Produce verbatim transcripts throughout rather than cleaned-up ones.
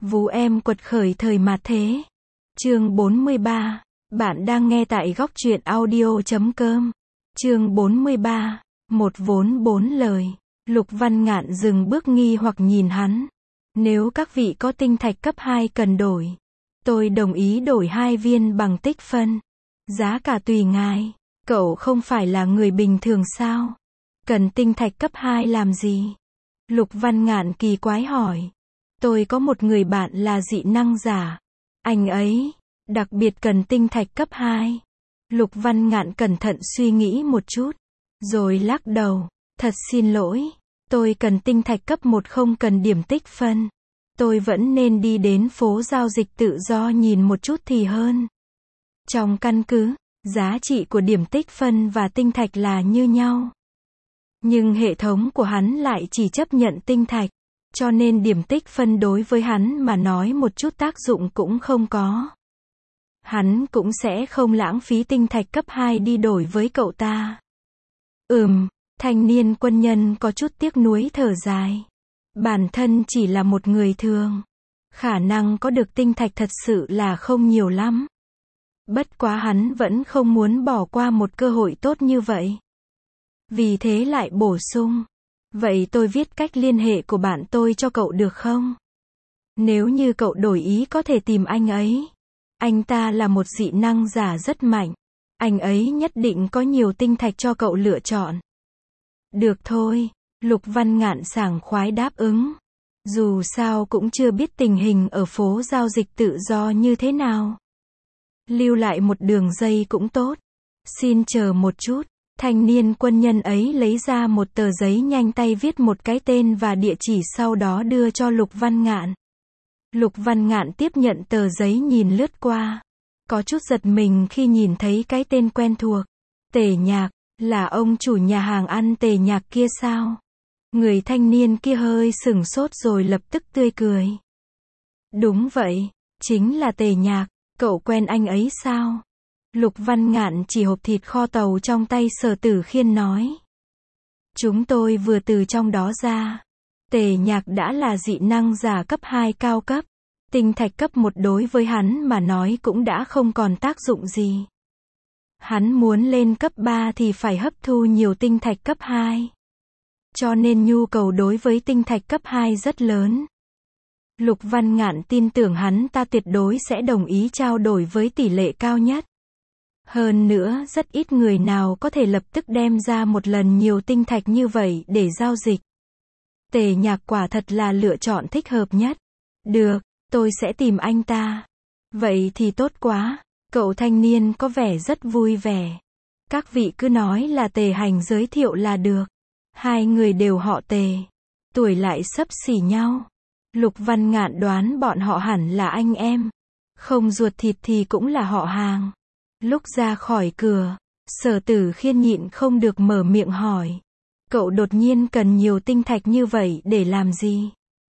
Vú em quật khởi thời mạt thế. Chương bốn mươi ba. Bạn đang nghe tại góc truyện audio chấm com. Chương bốn mươi ba. Một vốn bốn lời. Lục Văn Ngạn dừng bước nghi hoặc nhìn hắn. Nếu các vị có tinh thạch cấp hai cần đổi, tôi đồng ý đổi hai viên bằng tích phân. Giá cả tùy ngài. Cậu không phải là người bình thường sao? Cần tinh thạch cấp hai làm gì? Lục Văn Ngạn kỳ quái hỏi. Tôi có một người bạn là dị năng giả. Anh ấy đặc biệt cần tinh thạch cấp hai. Lục Văn Ngạn cẩn thận suy nghĩ một chút, rồi lắc đầu. Thật xin lỗi, tôi cần tinh thạch cấp một, không cần điểm tích phân. Tôi vẫn nên đi đến phố giao dịch tự do nhìn một chút thì hơn. Trong căn cứ, giá trị của điểm tích phân và tinh thạch là như nhau. Nhưng hệ thống của hắn lại chỉ chấp nhận tinh thạch, cho nên điểm tích phân đối với hắn mà nói một chút tác dụng cũng không có. Hắn cũng sẽ không lãng phí tinh thạch cấp hai đi đổi với cậu ta. Ừm, thanh niên quân nhân có chút tiếc nuối thở dài. Bản thân chỉ là một người thường, khả năng có được tinh thạch thật sự là không nhiều lắm. Bất quá hắn vẫn không muốn bỏ qua một cơ hội tốt như vậy. Vì thế lại bổ sung. Vậy tôi viết cách liên hệ của bạn tôi cho cậu được không? Nếu như cậu đổi ý có thể tìm anh ấy. Anh ta là một dị năng giả rất mạnh. Anh ấy nhất định có nhiều tinh thạch cho cậu lựa chọn. Được thôi, Lục Văn Ngạn sảng khoái đáp ứng. Dù sao cũng chưa biết tình hình ở phố giao dịch tự do như thế nào. Lưu lại một đường dây cũng tốt. Xin chờ một chút. Thanh niên quân nhân ấy lấy ra một tờ giấy, nhanh tay viết một cái tên và địa chỉ, sau đó đưa cho Lục Văn Ngạn. Lục Văn Ngạn tiếp nhận tờ giấy, nhìn lướt qua. Có chút giật mình khi nhìn thấy cái tên quen thuộc. Tề Nhạc, là ông chủ nhà hàng ăn Tề Nhạc kia sao? Người thanh niên kia hơi sửng sốt rồi lập tức tươi cười. Đúng vậy, chính là Tề Nhạc, cậu quen anh ấy sao? Lục Văn Ngạn chỉ hộp thịt kho tàu trong tay Sở Tử Khiên nói. Chúng tôi vừa từ trong đó ra. Tề Nhạc đã là dị năng giả cấp hai cao cấp. Tinh thạch cấp một đối với hắn mà nói cũng đã không còn tác dụng gì. Hắn muốn lên cấp ba thì phải hấp thu nhiều tinh thạch cấp hai. Cho nên nhu cầu đối với tinh thạch cấp hai rất lớn. Lục Văn Ngạn tin tưởng hắn ta tuyệt đối sẽ đồng ý trao đổi với tỷ lệ cao nhất. Hơn nữa, rất ít người nào có thể lập tức đem ra một lần nhiều tinh thạch như vậy để giao dịch. Tề Nhạc quả thật là lựa chọn thích hợp nhất. Được, tôi sẽ tìm anh ta. Vậy thì tốt quá. Cậu thanh niên có vẻ rất vui vẻ. Các vị cứ nói là Tề Hành giới thiệu là được. Hai người đều họ Tề, tuổi lại xấp xỉ nhau. Lục Văn Ngạn đoán bọn họ hẳn là anh em. Không ruột thịt thì cũng là họ hàng. Lúc ra khỏi cửa, Sở Tử Khiên nhịn không được mở miệng hỏi. Cậu đột nhiên cần nhiều tinh thạch như vậy để làm gì?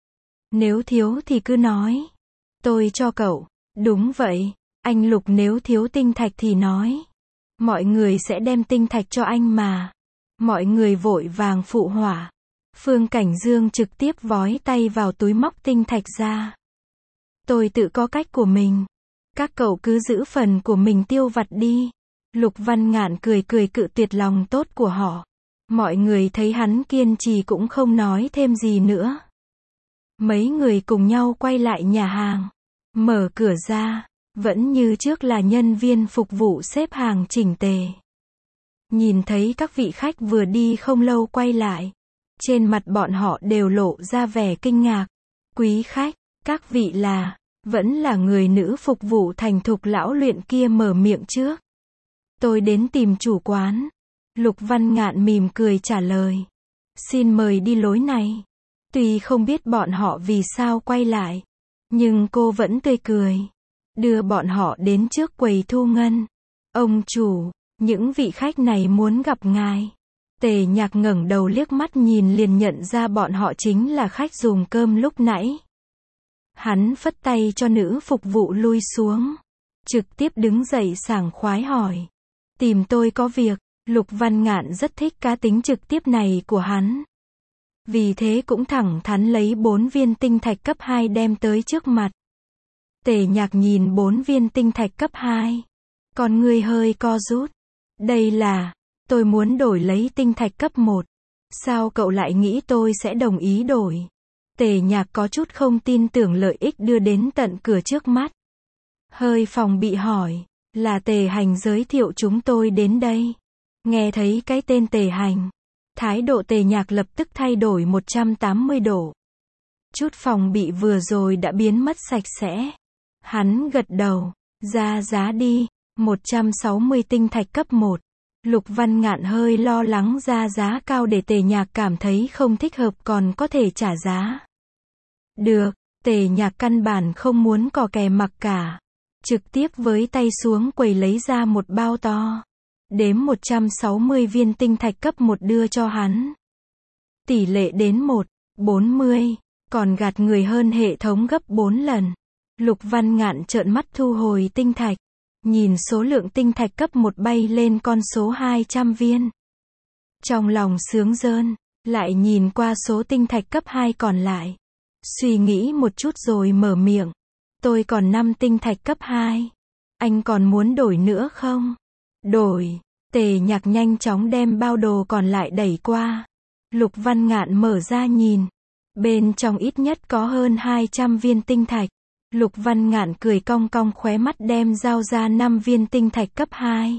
Nếu thiếu thì cứ nói. Tôi cho cậu. Đúng vậy, anh Lục, nếu thiếu tinh thạch thì nói. Mọi người sẽ đem tinh thạch cho anh mà. Mọi người vội vàng phụ họa. Phương Cảnh Dương trực tiếp vói tay vào túi móc tinh thạch ra. Tôi tự có cách của mình. Các cậu cứ giữ phần của mình tiêu vặt đi. Lục Văn Ngạn cười cười cự tuyệt lòng tốt của họ. Mọi người thấy hắn kiên trì cũng không nói thêm gì nữa. Mấy người cùng nhau quay lại nhà hàng. Mở cửa ra, vẫn như trước là nhân viên phục vụ xếp hàng chỉnh tề. Nhìn thấy các vị khách vừa đi không lâu quay lại, trên mặt bọn họ đều lộ ra vẻ kinh ngạc. Quý khách, các vị là... Vẫn là người nữ phục vụ thành thục lão luyện kia mở miệng trước. Tôi đến tìm chủ quán. Lục Văn Ngạn mỉm cười trả lời. Xin mời đi lối này. Tuy không biết bọn họ vì sao quay lại, nhưng cô vẫn tươi cười. Đưa bọn họ đến trước quầy thu ngân. Ông chủ, những vị khách này muốn gặp ngài. Tề Nhạc ngẩng đầu liếc mắt nhìn liền nhận ra bọn họ chính là khách dùng cơm lúc nãy. Hắn phất tay cho nữ phục vụ lui xuống. Trực tiếp đứng dậy sảng khoái hỏi. Tìm tôi có việc. Lục Văn Ngạn rất thích cá tính trực tiếp này của hắn. Vì thế cũng thẳng thắn lấy bốn viên tinh thạch cấp hai đem tới trước mặt. Tề Nhạc nhìn bốn viên tinh thạch cấp hai. Con ngươi hơi co rút. Đây là, tôi muốn đổi lấy tinh thạch cấp một. Sao cậu lại nghĩ tôi sẽ đồng ý đổi? Tề Nhạc có chút không tin tưởng lợi ích đưa đến tận cửa trước mắt. Hơi phòng bị hỏi, là Tề Hành giới thiệu chúng tôi đến đây. Nghe thấy cái tên Tề Hành, thái độ Tề Nhạc lập tức thay đổi một trăm tám mươi độ. Chút phòng bị vừa rồi đã biến mất sạch sẽ. Hắn gật đầu, ra giá đi, một trăm sáu mươi tinh thạch cấp một. Lục Văn Ngạn hơi lo lắng ra giá cao để Tề Nhạc cảm thấy không thích hợp còn có thể trả giá. Được, Tề Nhạc căn bản không muốn cò kè mặc cả. Trực tiếp với tay xuống quầy lấy ra một bao to. Đếm một trăm sáu mươi viên tinh thạch cấp một đưa cho hắn. Tỷ lệ đến một, bốn mươi, còn gạt người hơn hệ thống gấp bốn lần. Lục Văn Ngạn trợn mắt thu hồi tinh thạch. Nhìn số lượng tinh thạch cấp một bay lên con số hai trăm viên. Trong lòng sướng rơn, lại nhìn qua số tinh thạch cấp hai còn lại. Suy nghĩ một chút rồi mở miệng. Tôi còn năm tinh thạch cấp hai. Anh còn muốn đổi nữa không? Đổi. Tề Nhạc nhanh chóng đem bao đồ còn lại đẩy qua. Lục Văn Ngạn mở ra nhìn. Bên trong ít nhất có hơn hai trăm viên tinh thạch. Lục Văn Ngạn cười cong cong khóe mắt đem giao ra năm viên tinh thạch cấp hai.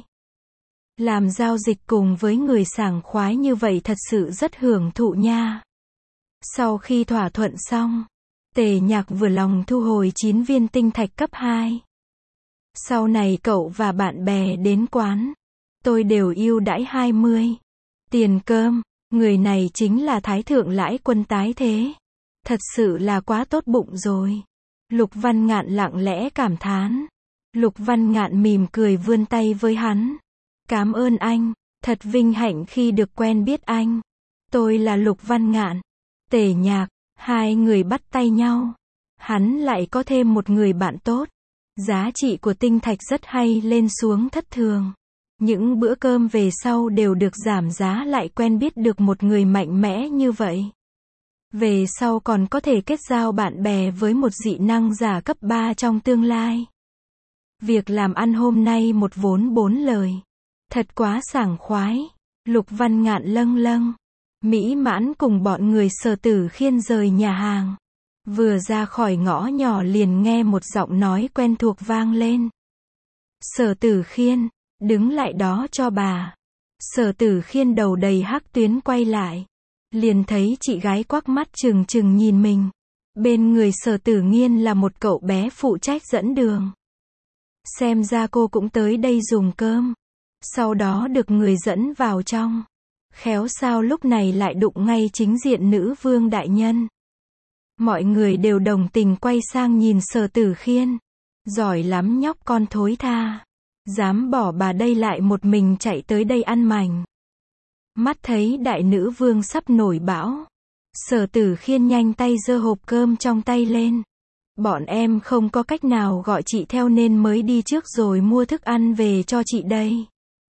Làm giao dịch cùng với người sảng khoái như vậy thật sự rất hưởng thụ nha. Sau khi thỏa thuận xong, Tề Nhạc vừa lòng thu hồi chín viên tinh thạch cấp hai. Sau này cậu và bạn bè đến quán, tôi đều ưu đãi hai mươi. Tiền cơm, người này chính là Thái Thượng Lãi Quân tái thế. Thật sự là quá tốt bụng rồi. Lục Văn Ngạn lặng lẽ cảm thán. Lục Văn Ngạn mỉm cười vươn tay với hắn. Cảm ơn anh, thật vinh hạnh khi được quen biết anh. Tôi là Lục Văn Ngạn. Tề Nhạc, hai người bắt tay nhau. Hắn lại có thêm một người bạn tốt. Giá trị của tinh thạch rất hay lên xuống thất thường. Những bữa cơm về sau đều được giảm giá lại quen biết được một người mạnh mẽ như vậy. Về sau còn có thể kết giao bạn bè với một dị năng giả cấp ba trong tương lai. Việc làm ăn hôm nay một vốn bốn lời. Thật quá sảng khoái. Lục Văn Ngạn lâng lâng. Mỹ mãn cùng bọn người Sở Tử Khiên rời nhà hàng. Vừa ra khỏi ngõ nhỏ liền nghe một giọng nói quen thuộc vang lên. Sở Tử Khiên, đứng lại đó cho bà. Sở Tử Khiên đầu đầy hắc tuyến quay lại. Liền thấy chị gái quắc mắt trừng trừng nhìn mình. Bên người Sở Tử Nghiên là một cậu bé phụ trách dẫn đường. Xem ra cô cũng tới đây dùng cơm. Sau đó được người dẫn vào trong. Khéo sao lúc này lại đụng ngay chính diện nữ vương đại nhân. Mọi người đều đồng tình quay sang nhìn Sở Tử Khiên. Giỏi lắm nhóc con thối tha. Dám bỏ bà đây lại một mình chạy tới đây ăn mành. Mắt thấy đại nữ vương sắp nổi bão. Sở Tử Khiên nhanh tay giơ hộp cơm trong tay lên. Bọn em không có cách nào gọi chị theo nên mới đi trước rồi mua thức ăn về cho chị đây.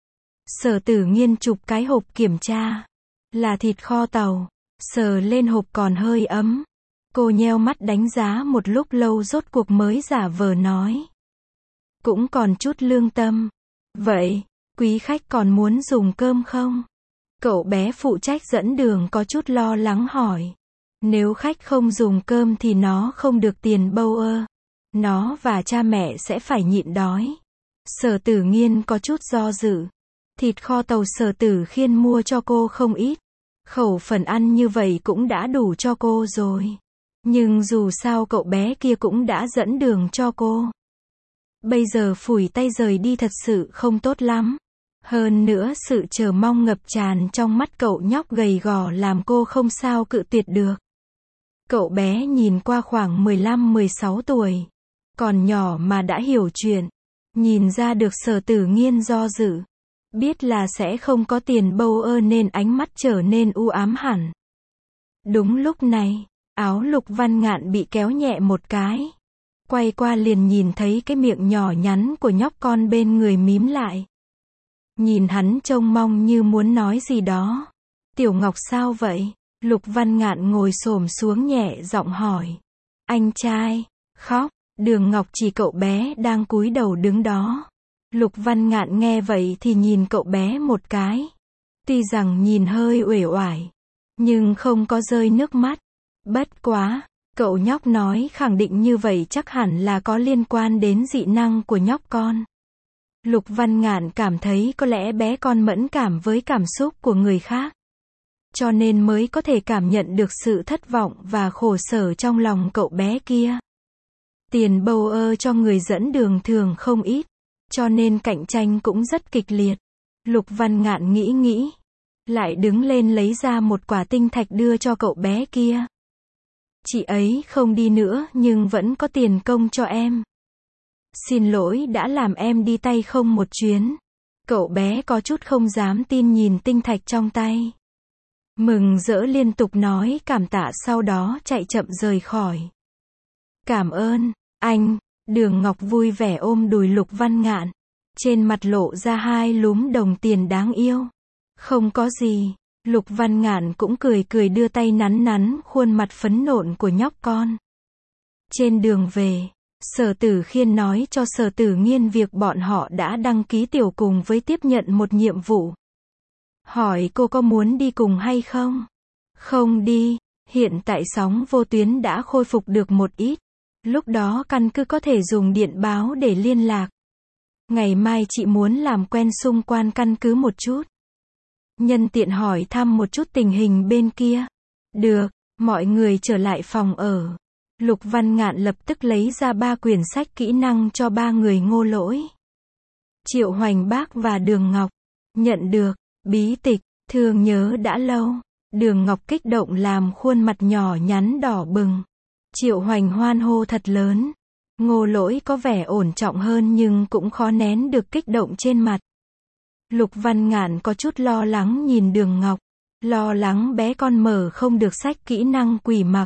Sở Tử Nghiên chụp cái hộp kiểm tra. Là thịt kho tàu. Sờ lên hộp còn hơi ấm. Cô nheo mắt đánh giá một lúc lâu rốt cuộc mới giả vờ nói. Cũng còn chút lương tâm. Vậy, quý khách còn muốn dùng cơm không? Cậu bé phụ trách dẫn đường có chút lo lắng hỏi. Nếu khách không dùng cơm thì nó không được tiền bâu ơ. Nó và cha mẹ sẽ phải nhịn đói. Sở Tử Nghiên có chút do dự. Thịt kho tàu Sở Tử Khiên mua cho cô không ít. Khẩu phần ăn như vậy cũng đã đủ cho cô rồi. Nhưng dù sao cậu bé kia cũng đã dẫn đường cho cô. Bây giờ phủi tay rời đi thật sự không tốt lắm. Hơn nữa sự chờ mong ngập tràn trong mắt cậu nhóc gầy gò làm cô không sao cự tuyệt được. Cậu bé nhìn qua khoảng mười lăm mười sáu tuổi. Còn nhỏ mà đã hiểu chuyện. Nhìn ra được Sở Tử Nghiên do dự. Biết là sẽ không có tiền bâu ơ nên ánh mắt trở nên u ám hẳn. Đúng lúc này, áo Lục Văn Ngạn bị kéo nhẹ một cái. Quay qua liền nhìn thấy cái miệng nhỏ nhắn của nhóc con bên người mím lại. Nhìn hắn trông mong như muốn nói gì đó. Tiểu Ngọc sao vậy? Lục Văn Ngạn ngồi xổm xuống nhẹ giọng hỏi. Anh trai, khóc, Đường Ngọc chỉ cậu bé đang cúi đầu đứng đó. Lục Văn Ngạn nghe vậy thì nhìn cậu bé một cái. Tuy rằng nhìn hơi uể oải, nhưng không có rơi nước mắt. Bất quá, cậu nhóc nói khẳng định như vậy chắc hẳn là có liên quan đến dị năng của nhóc con. Lục Văn Ngạn cảm thấy có lẽ bé con mẫn cảm với cảm xúc của người khác, cho nên mới có thể cảm nhận được sự thất vọng và khổ sở trong lòng cậu bé kia. Tiền bầu ơ cho người dẫn đường thường không ít, cho nên cạnh tranh cũng rất kịch liệt. Lục Văn Ngạn nghĩ nghĩ, lại đứng lên lấy ra một quả tinh thạch đưa cho cậu bé kia. Chị ấy không đi nữa nhưng vẫn có tiền công cho em. Xin lỗi đã làm em đi tay không một chuyến. Cậu bé có chút không dám tin nhìn tinh thạch trong tay. Mừng rỡ liên tục nói cảm tạ, sau đó chạy chậm rời khỏi. Cảm ơn, anh. Đường Ngọc vui vẻ ôm đùi Lục Văn Ngạn. Trên mặt lộ ra hai lúm đồng tiền đáng yêu. Không có gì. Lục Văn Ngạn cũng cười cười đưa tay nắn nắn khuôn mặt phấn nộn của nhóc con. Trên đường về, Sở Tử Khiên nói cho Sở Tử Nghiên việc bọn họ đã đăng ký tiểu cùng với tiếp nhận một nhiệm vụ. Hỏi cô có muốn đi cùng hay không? Không đi, hiện tại sóng vô tuyến đã khôi phục được một ít. Lúc đó căn cứ có thể dùng điện báo để liên lạc. Ngày mai chị muốn làm quen xung quanh căn cứ một chút. Nhân tiện hỏi thăm một chút tình hình bên kia. Được, mọi người trở lại phòng ở. Lục Văn Ngạn lập tức lấy ra ba quyển sách kỹ năng cho ba người Ngô Lỗi, Triệu Hoành Bác và Đường Ngọc. Nhận được, bí tịch, thương nhớ đã lâu. Đường Ngọc kích động làm khuôn mặt nhỏ nhắn đỏ bừng. Triệu Hoành hoan hô thật lớn. Ngô Lỗi có vẻ ổn trọng hơn nhưng cũng khó nén được kích động trên mặt. Lục Văn Ngạn có chút lo lắng nhìn Đường Ngọc. Lo lắng bé con mở không được sách kỹ năng quỷ mặc.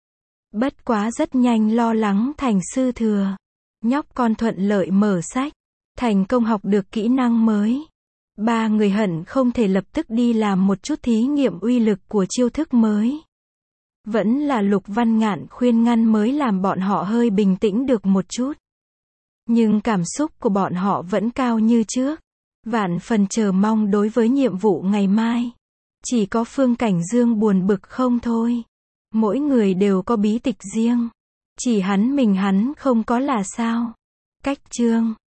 Bất quá rất nhanh lo lắng thành sư thừa. Nhóc con thuận lợi mở sách, thành công học được kỹ năng mới. Ba người hận không thể lập tức đi làm một chút thí nghiệm uy lực của chiêu thức mới. Vẫn là Lục Văn Ngạn khuyên ngăn mới làm bọn họ hơi bình tĩnh được một chút. Nhưng cảm xúc của bọn họ vẫn cao như trước. Vạn phần chờ mong đối với nhiệm vụ ngày mai. Chỉ có Phương Cảnh Dương buồn bực không thôi. Mỗi người đều có bí tịch riêng. Chỉ hắn mình hắn không có là sao? Cách chương